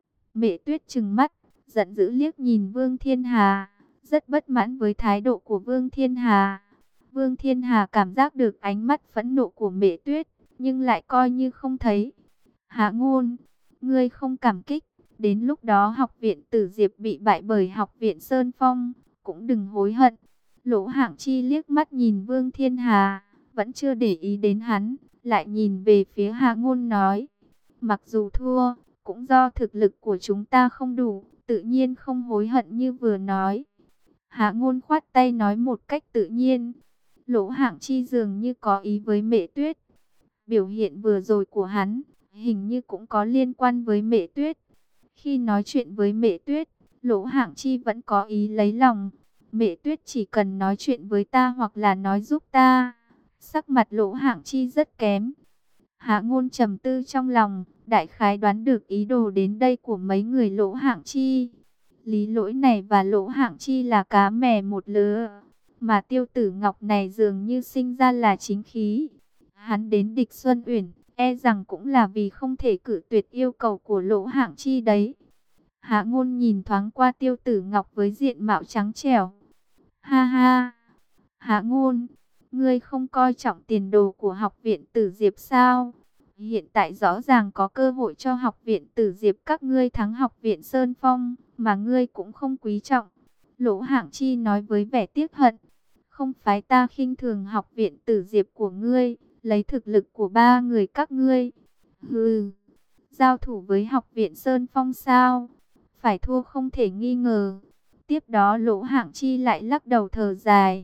Mẹ Tuyết trừng mắt, giận dữ liếc nhìn Vương Thiên Hà, rất bất mãn với thái độ của Vương Thiên Hà. Vương Thiên Hà cảm giác được ánh mắt phẫn nộ của Mẹ Tuyết, nhưng lại coi như không thấy. Hạ Ngôn, ngươi không cảm kích, đến lúc đó học viện Tử Diệp bị bại bởi học viện Sơn Phong, cũng đừng hối hận. Lỗ Hạng Chi liếc mắt nhìn Vương Thiên Hà, vẫn chưa để ý đến hắn, lại nhìn về phía Hạ Ngôn nói: mặc dù thua, cũng do thực lực của chúng ta không đủ, tự nhiên không hối hận như vừa nói. Hạ Ngôn khoát tay nói một cách tự nhiên. Lỗ Hạng Chi dường như có ý với Mẹ Tuyết. Biểu hiện vừa rồi của hắn, hình như cũng có liên quan với Mẹ Tuyết. Khi nói chuyện với Mẹ Tuyết, Lỗ Hạng Chi vẫn có ý lấy lòng. Mẹ Tuyết chỉ cần nói chuyện với ta hoặc là nói giúp ta. Sắc mặt Lỗ Hạng Chi rất kém. Hạ Ngôn trầm tư trong lòng, đại khái đoán được ý đồ đến đây của mấy người Lỗ Hạng Chi. Lý Lỗi này và Lỗ Hạng Chi là cá mè một lứa, mà Tiêu Tử Ngọc này dường như sinh ra là chính khí. Hắn đến Địch Xuân Uyển, e rằng cũng là vì không thể cự tuyệt yêu cầu của Lỗ Hạng Chi đấy. Hạ Ngôn nhìn thoáng qua Tiêu Tử Ngọc với diện mạo trắng trẻo. Ha ha, Hạ Ngôn, ngươi không coi trọng tiền đồ của học viện Tử Diệp sao? Hiện tại rõ ràng có cơ hội cho học viện Tử Diệp các ngươi thắng học viện Sơn Phong, mà ngươi cũng không quý trọng. Lỗ Hạng Chi nói với vẻ tiếc hận. Không phải ta khinh thường học viện Tử Diệp của ngươi, lấy thực lực của ba người các ngươi. Hừ, giao thủ với học viện Sơn Phong sao? Phải thua không thể nghi ngờ. Tiếp đó Lỗ Hạng Chi lại lắc đầu thở dài.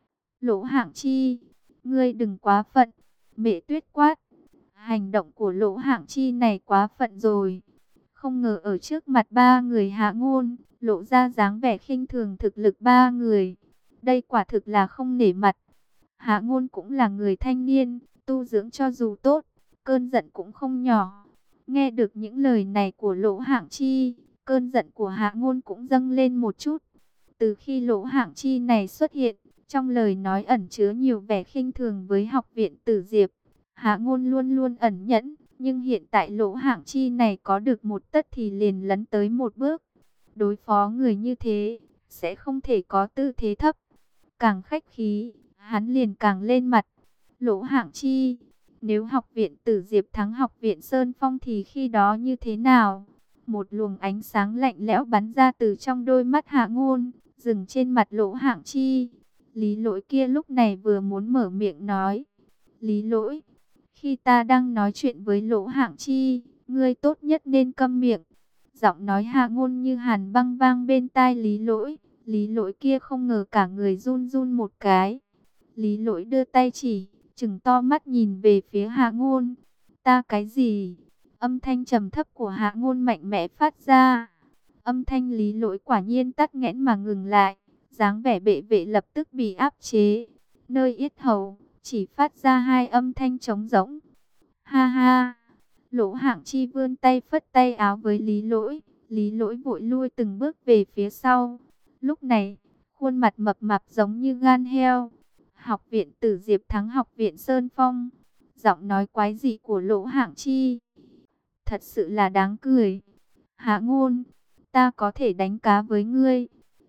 Lỗ Hạng Chi, ngươi đừng quá phận. Mẹ Tuyết quát. Hành động của Lỗ Hạng Chi này quá phận rồi. Không ngờ ở trước mặt ba người Hạ Ngôn, lộ ra dáng vẻ khinh thường thực lực ba người. Đây quả thực là không nể mặt. Hạ Ngôn cũng là người thanh niên, tu dưỡng cho dù tốt, cơn giận cũng không nhỏ. Nghe được những lời này của Lỗ Hạng Chi, cơn giận của Hạ Ngôn cũng dâng lên một chút. Từ khi Lỗ Hạng Chi này xuất hiện, trong lời nói ẩn chứa nhiều vẻ khinh thường với học viện Tử Diệp. Hạ Ngôn luôn luôn ẩn nhẫn, nhưng hiện tại Lỗ Hạng Chi này có được một tấc thì liền lấn tới một bước. Đối phó người như thế, sẽ không thể có tư thế thấp. Càng khách khí, hắn liền càng lên mặt. Lỗ Hạng Chi, nếu học viện Tử Diệp thắng học viện Sơn Phong thì khi đó như thế nào? Một luồng ánh sáng lạnh lẽo bắn ra từ trong đôi mắt Hạ Ngôn, dừng trên mặt Lỗ Hạng Chi. Lý Lỗi kia lúc này vừa muốn mở miệng nói. Lý Lỗi, khi ta đang nói chuyện với Lỗ Hạng Chi, ngươi tốt nhất nên câm miệng. Giọng nói Hạ Ngôn như hàn băng vang bên tai Lý Lỗi. Lý Lỗi kia không ngờ cả người run run một cái. Lý Lỗi đưa tay chỉ, trừng to mắt nhìn về phía Hạ Ngôn. Ta cái gì? Âm thanh trầm thấp của Hạ Ngôn mạnh mẽ phát ra. Âm thanh Lý Lỗi quả nhiên tắc nghẽn mà ngừng lại. Dáng vẻ bệ vệ lập tức bị áp chế. Nơi yết hầu chỉ phát ra hai âm thanh trống rỗng. Ha ha. Lỗ Hạng Chi vươn tay phất tay áo với Lý Lỗi. Lý Lỗi vội lui từng bước về phía sau. Lúc này, khuôn mặt mập mạp giống như gan heo. Học viện Tử Diệp thắng học viện Sơn Phong. Giọng nói quái dị của Lỗ Hạng Chi thật sự là đáng cười. Hạ Ngôn, ta có thể đánh cá với ngươi.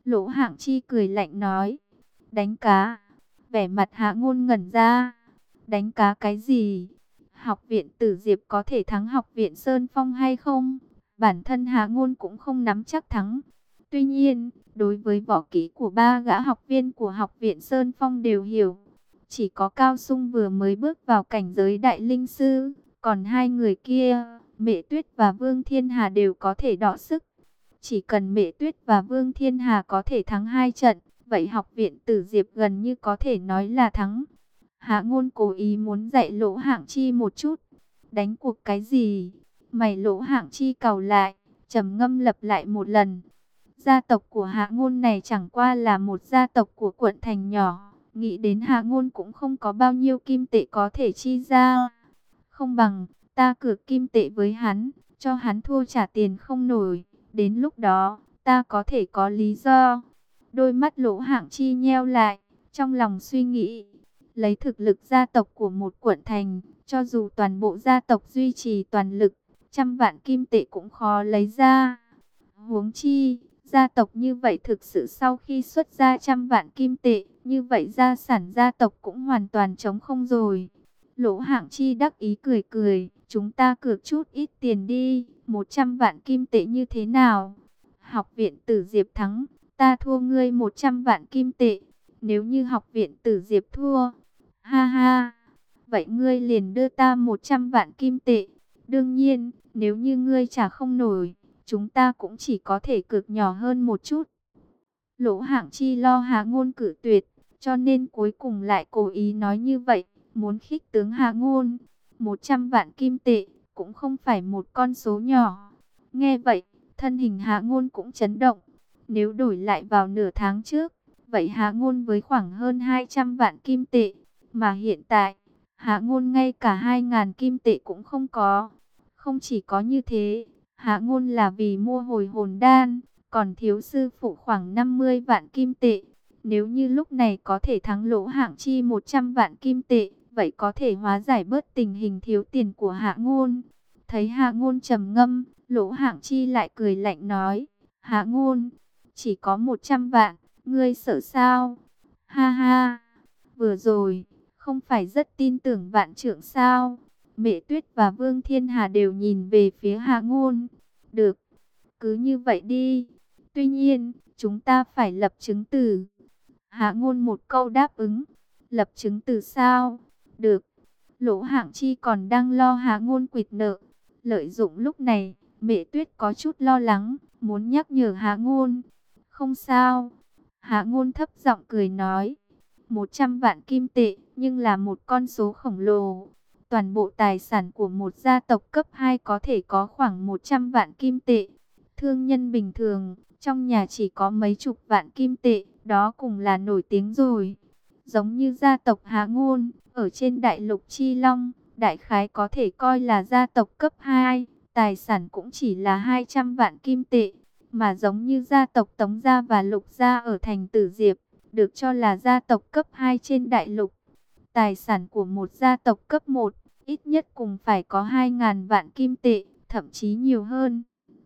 Lỗ Hạng Chi cười lạnh nói, đánh cá. Vẻ mặt Hạ Ngôn ngẩn ra, đánh cá cái gì? Học viện Tử Diệp có thể thắng học viện Sơn Phong hay không? Bản thân Hạ Ngôn cũng không nắm chắc thắng. Tuy nhiên, đối với võ kỹ của ba gã học viên của học viện Sơn Phong đều hiểu. Chỉ có Cao Sung vừa mới bước vào cảnh giới đại linh sư, còn hai người kia, Mễ Tuyết và Vương Thiên Hà đều có thể đọ sức. Chỉ cần Mễ Tuyết và Vương Thiên Hà có thể thắng 2 trận, vậy học viện Tử Diệp gần như có thể nói là thắng. Hạ Ngôn cố ý muốn dạy Lỗ Hạng Chi một chút. Đánh cuộc cái gì? Mày Lỗ Hạng Chi cau lại, trầm ngâm lặp lại một lần. Gia tộc của Hạ Ngôn này chẳng qua là một gia tộc của quận thành nhỏ. Nghĩ đến Hạ Ngôn cũng không có bao nhiêu kim tệ có thể chi ra. Không bằng, ta cược kim tệ với hắn, cho hắn thua trả tiền không nổi. Đến lúc đó, ta có thể có lý do. Đôi mắt Lỗ Hạng Chi nheo lại, trong lòng suy nghĩ. Lấy thực lực gia tộc của một quận thành, cho dù toàn bộ gia tộc duy trì toàn lực, 100 vạn kim tệ cũng khó lấy ra. Huống chi, gia tộc như vậy thực sự sau khi xuất ra 100 vạn kim tệ, như vậy gia sản gia tộc cũng hoàn toàn trống không rồi. Lỗ Hạng Chi đắc ý cười cười, chúng ta cược chút ít tiền đi, 100 vạn kim tệ như thế nào? Học viện Tử Diệp thắng, ta thua ngươi 100 vạn kim tệ. Nếu như học viện Tử Diệp thua, ha ha, vậy ngươi liền đưa ta 100 vạn kim tệ. Đương nhiên, nếu như ngươi trả không nổi, chúng ta cũng chỉ có thể cược nhỏ hơn một chút. Lỗ Hạng Chi lo Hạ Ngôn cự tuyệt, cho nên cuối cùng lại cố ý nói như vậy, muốn khích tướng Hạ Ngôn. 100 vạn kim tệ, cũng không phải một con số nhỏ. Nghe vậy, thân hình Hạ Ngôn cũng chấn động. Nếu đổi lại vào nửa tháng trước, vậy Hạ Ngôn với khoảng hơn 200 vạn kim tệ. Mà hiện tại, Hạ Ngôn ngay cả 2.000 kim tệ cũng không có. Không chỉ có như thế, Hạ Ngôn là vì mua hồi hồn đan, còn thiếu sư phụ khoảng 50 vạn kim tệ. Nếu như lúc này có thể thắng Lỗ Hạng Chi 100 vạn kim tệ, vậy có thể hóa giải bớt tình hình thiếu tiền của Hạ Ngôn. Thấy Hạ Ngôn trầm ngâm, Lỗ Hạng Chi lại cười lạnh nói, Hạ Ngôn, chỉ có 100 vạn, ngươi sợ sao? Ha ha, vừa rồi, không phải rất tin tưởng Vạn Trượng sao? Mễ Tuyết và Vương Thiên Hà đều nhìn về phía Hạ Ngôn. Được, cứ như vậy đi. Tuy nhiên, chúng ta phải lập chứng từ. Hạ Ngôn một câu đáp ứng. Lập chứng từ sao? Được. Lỗ Hạng Chi còn đang lo Hạ Ngôn quỵt nợ. Lợi dụng lúc này, Mễ Tuyết có chút lo lắng, muốn nhắc nhở Hạ Ngôn. Không sao. Hạ Ngôn thấp giọng cười nói. 100 vạn kim tệ, nhưng là một con số khổng lồ. Toàn bộ tài sản của một gia tộc cấp 2 có thể có khoảng 100 vạn kim tệ. Thương nhân bình thường, trong nhà chỉ có mấy chục vạn kim tệ, đó cũng là nổi tiếng rồi. Giống như gia tộc Hạ Ngôn, ở trên đại lục Chi Long, đại khái có thể coi là gia tộc cấp 2, tài sản cũng chỉ là 200 vạn kim tệ. Mà giống như gia tộc Tống Gia và Lục Gia ở thành Tử Diệp, được cho là gia tộc cấp 2 trên đại lục. Tài sản của một gia tộc cấp 1, ít nhất cũng phải có 2.000 vạn kim tệ, thậm chí nhiều hơn.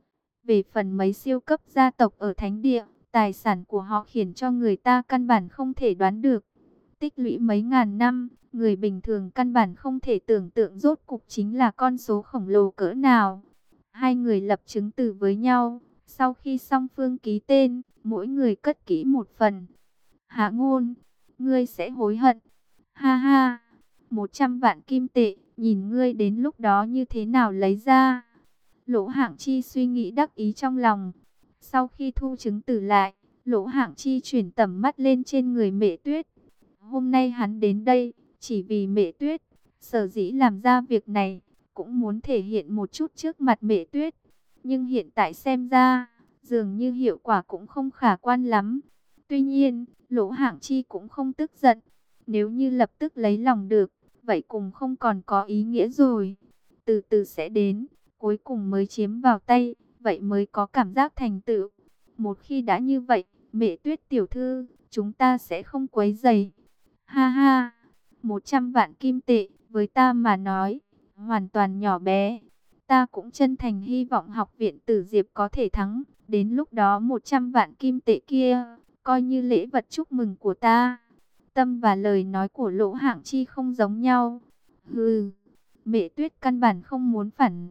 Về phần mấy siêu cấp gia tộc ở Thánh Địa, tài sản của họ khiến cho người ta căn bản không thể đoán được. Tích lũy mấy ngàn năm, người bình thường căn bản không thể tưởng tượng rốt cục chính là con số khổng lồ cỡ nào. Hai người lập chứng từ với nhau, sau khi song phương ký tên, mỗi người cất kỹ một phần. Hạ Ngôn, ngươi sẽ hối hận. Ha ha, 100 vạn kim tệ, nhìn ngươi đến lúc đó như thế nào lấy ra. Lỗ Hạng Chi suy nghĩ đắc ý trong lòng. Sau khi thu chứng từ lại, Lỗ Hạng Chi chuyển tầm mắt lên trên người Mễ Tuyết. Hôm nay hắn đến đây, chỉ vì Mễ Tuyết. Sở dĩ làm ra việc này, cũng muốn thể hiện một chút trước mặt Mễ Tuyết. Nhưng hiện tại xem ra, dường như hiệu quả cũng không khả quan lắm. Tuy nhiên, Lỗ Hạng Chi cũng không tức giận. Nếu như lập tức lấy lòng được, vậy cũng không còn có ý nghĩa rồi. Từ từ sẽ đến, cuối cùng mới chiếm vào tay, vậy mới có cảm giác thành tựu. Một khi đã như vậy, Mễ Tuyết tiểu thư, chúng ta sẽ không quấy rầy. Ha ha, 100 vạn kim tệ, với ta mà nói, hoàn toàn nhỏ bé. Ta cũng chân thành hy vọng học viện Tử Diệp có thể thắng, Đến lúc đó 100 vạn kim tệ kia, coi như lễ vật chúc mừng của ta. Tâm và lời nói của Lỗ Hạng Chi không giống nhau. Hừ, Mẹ Tuyết căn bản không muốn phản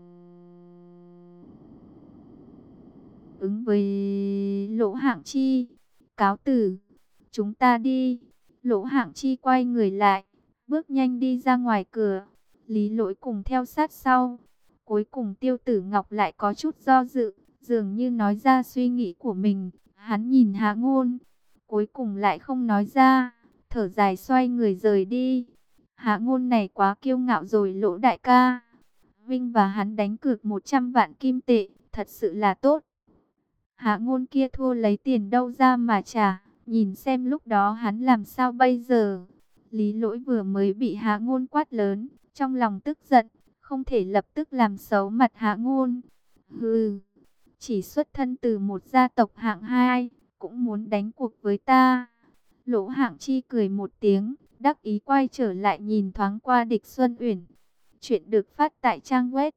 ứng với Lỗ Hạng Chi. Cáo từ, chúng ta đi. Lỗ Hạng Chi quay người lại, bước nhanh đi ra ngoài cửa. Lý Lỗi cùng theo sát sau. Cuối cùng Tiêu Tử Ngọc lại có chút do dự, dường như nói ra suy nghĩ của mình. Hắn nhìn Hạ Ngôn, cuối cùng lại không nói ra, thở dài xoay người rời đi. Hạ Ngôn này quá kiêu ngạo rồi Lỗ đại ca. Vinh và hắn đánh cược 100 vạn kim tệ, thật sự là tốt. Hạ Ngôn kia thua lấy tiền đâu ra mà trả, nhìn xem lúc đó hắn làm sao bây giờ. Lý Lỗi vừa mới bị Hạ Ngôn quát lớn, trong lòng tức giận, không thể lập tức làm xấu mặt Hạ Ngôn. Hừ, chỉ xuất thân từ một gia tộc hạng 2, cũng muốn đánh cuộc với ta. Lỗ Hạng Chi cười một tiếng, đắc ý quay trở lại nhìn thoáng qua Địch Xuân Uyển. Chuyện được phát tại trang web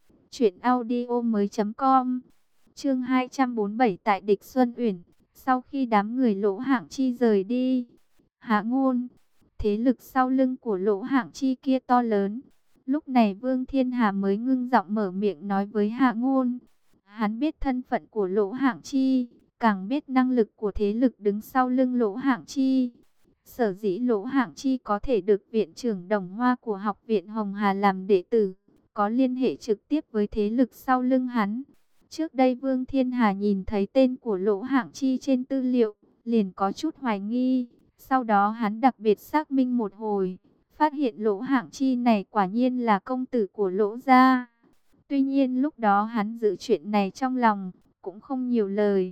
truyệnaudiomoi.com. Chương 247 tại Địch Xuân Uyển. Sau khi đám người Lỗ Hạng Chi rời đi, Hạ Ngôn, thế lực sau lưng của Lỗ Hạng Chi kia to lớn. Lúc này Vương Thiên Hà mới ngưng giọng mở miệng nói với Hạ Ngôn. Hắn biết thân phận của Lỗ Hạng Chi, càng biết năng lực của thế lực đứng sau lưng Lỗ Hạng Chi. Sở dĩ Lỗ Hạng Chi có thể được viện trưởng Đồng Hoa của Học viện Hồng Hà làm đệ tử, có liên hệ trực tiếp với thế lực sau lưng hắn. Trước đây Vương Thiên Hà nhìn thấy tên của Lỗ Hạng Chi trên tư liệu, liền có chút hoài nghi. Sau đó hắn đặc biệt xác minh một hồi, phát hiện Lỗ Hạng Chi này quả nhiên là công tử của Lỗ gia. Tuy nhiên lúc đó hắn giữ chuyện này trong lòng, cũng không nhiều lời.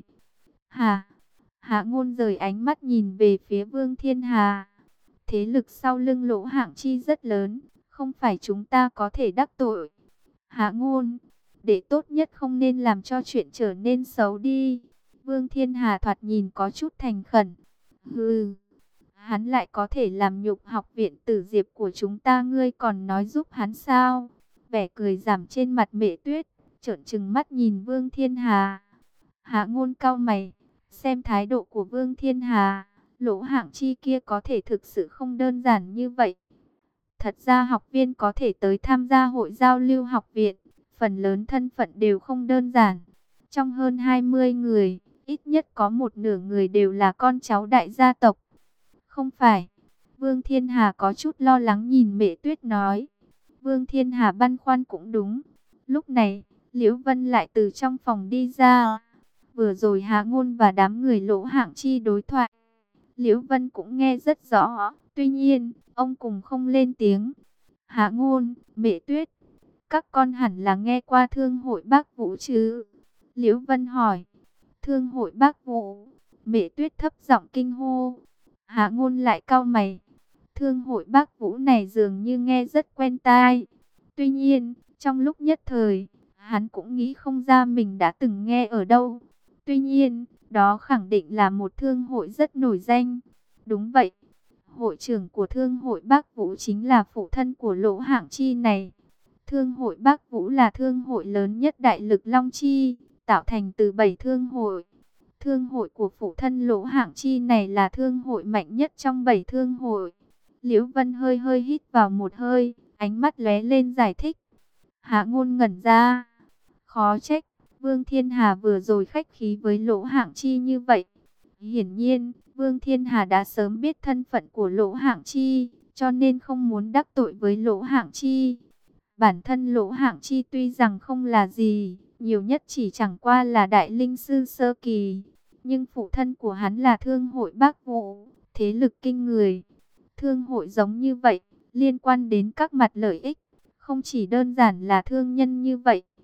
Hạ Ngôn rời ánh mắt nhìn về phía Vương Thiên Hà. Thế lực sau lưng Lỗ Hạng Chi rất lớn, không phải chúng ta có thể đắc tội. Hạ Ngôn, để tốt nhất không nên làm cho chuyện trở nên xấu đi. Vương Thiên Hà thoạt nhìn có chút thành khẩn. Hừ, hắn lại có thể làm nhục Học viện Tử Diệp của chúng ta, ngươi còn nói giúp hắn sao? Vẻ cười giảm trên mặt Mẹ Tuyết, trợn trừng mắt nhìn Vương Thiên Hà. Hạ Ngôn cau mày, xem thái độ của Vương Thiên Hà, Lỗ Hạng Chi kia có thể thực sự không đơn giản như vậy. Thật ra học viên có thể tới tham gia hội giao lưu học viện, phần lớn thân phận đều không đơn giản. Trong hơn 20 người, ít nhất có một nửa người đều là con cháu đại gia tộc. Không phải, Vương Thiên Hà có chút lo lắng nhìn Mẹ Tuyết nói. Vương Thiên Hà băn khoăn cũng đúng. Lúc này, Liễu Vân lại từ trong phòng đi ra. Vừa rồi Hạ Ngôn và đám người Lỗ Hạng Chi đối thoại, Liễu Vân cũng nghe rất rõ. Tuy nhiên, ông cùng không lên tiếng. Hạ Ngôn, Mẹ Tuyết, các con hẳn là nghe qua Thương hội Bác Vũ chứ? Liễu Vân hỏi. Thương hội Bác Vũ? Mẹ Tuyết thấp giọng kinh hô. Hạ Ngôn lại cau mày. Thương hội Bác Vũ này dường như nghe rất quen tai. Tuy nhiên, trong lúc nhất thời, hắn cũng nghĩ không ra mình đã từng nghe ở đâu. Tuy nhiên, đó khẳng định là một thương hội rất nổi danh. Đúng vậy, hội trưởng của thương hội Bác Vũ chính là phụ thân của Lỗ Hạng Chi này. Thương hội Bác Vũ là thương hội lớn nhất đại lực Long Chi, tạo thành từ 7 thương hội. Thương hội của phụ thân Lỗ Hạng Chi này là thương hội mạnh nhất trong 7 thương hội. Liễu Vân hơi hơi hít vào một hơi, ánh mắt lóe lên giải thích. Hạ Ngôn ngẩn ra. Khó trách, Vương Thiên Hà vừa rồi khách khí với Lỗ Hạng Chi như vậy. Hiển nhiên, Vương Thiên Hà đã sớm biết thân phận của Lỗ Hạng Chi, cho nên không muốn đắc tội với Lỗ Hạng Chi. Bản thân Lỗ Hạng Chi tuy rằng không là gì, nhiều nhất chỉ chẳng qua là đại linh sư sơ kỳ. Nhưng phụ thân của hắn là thương hội Bác Vũ, thế lực kinh người. Thương hội giống như vậy, liên quan đến các mặt lợi ích, không chỉ đơn giản là thương nhân như vậy.